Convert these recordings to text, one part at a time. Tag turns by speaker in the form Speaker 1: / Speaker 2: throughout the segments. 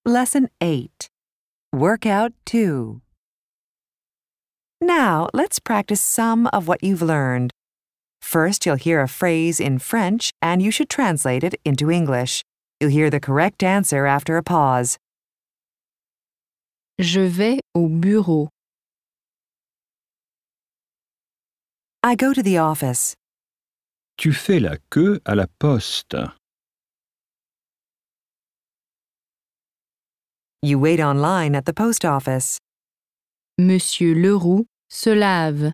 Speaker 1: Lesson 8. Workout 2. Now, let's practice some of what you've learned. First, you'll hear a phrase in French and you should translate it into English. You'll hear the correct answer after a pause.
Speaker 2: Je vais au bureau.
Speaker 1: I go to the office.
Speaker 3: Tu fais la queue à la poste.
Speaker 1: You wait online at the post office.
Speaker 2: Monsieur Leroux se lave.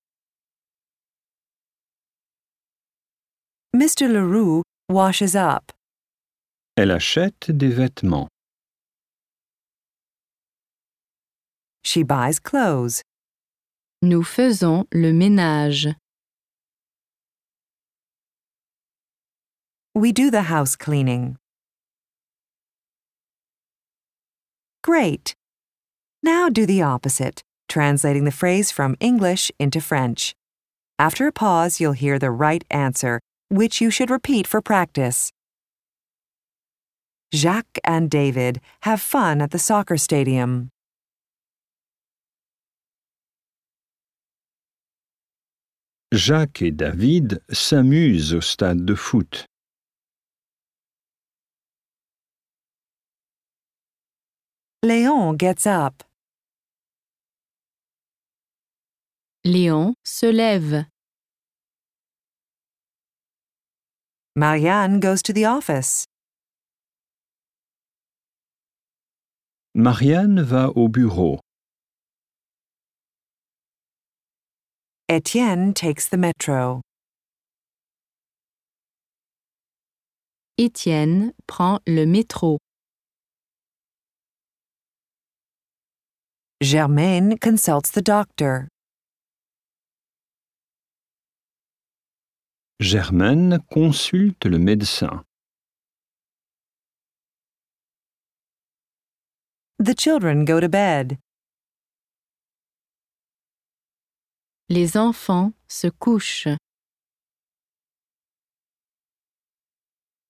Speaker 1: Mr. Leroux washes up.
Speaker 3: Elle achète des vêtements.
Speaker 1: She buys clothes.
Speaker 2: Nous faisons le ménage.
Speaker 1: We do the house cleaning. Great! Now do the opposite, translating the phrase from English into French. After a pause, you'll hear the right answer, which you should repeat for practice. Jacques and David have fun at the soccer stadium.
Speaker 3: Jacques et David s'amusent au stade de foot.
Speaker 1: Léon gets up.
Speaker 2: Léon se lève.
Speaker 1: Marianne goes to the office.
Speaker 3: Marianne va au bureau.
Speaker 1: Étienne takes the metro.
Speaker 2: Étienne prend le métro.
Speaker 1: Germaine consults the doctor.
Speaker 3: Germaine consulte le médecin.
Speaker 1: The children go to bed.
Speaker 2: Les enfants se couchent.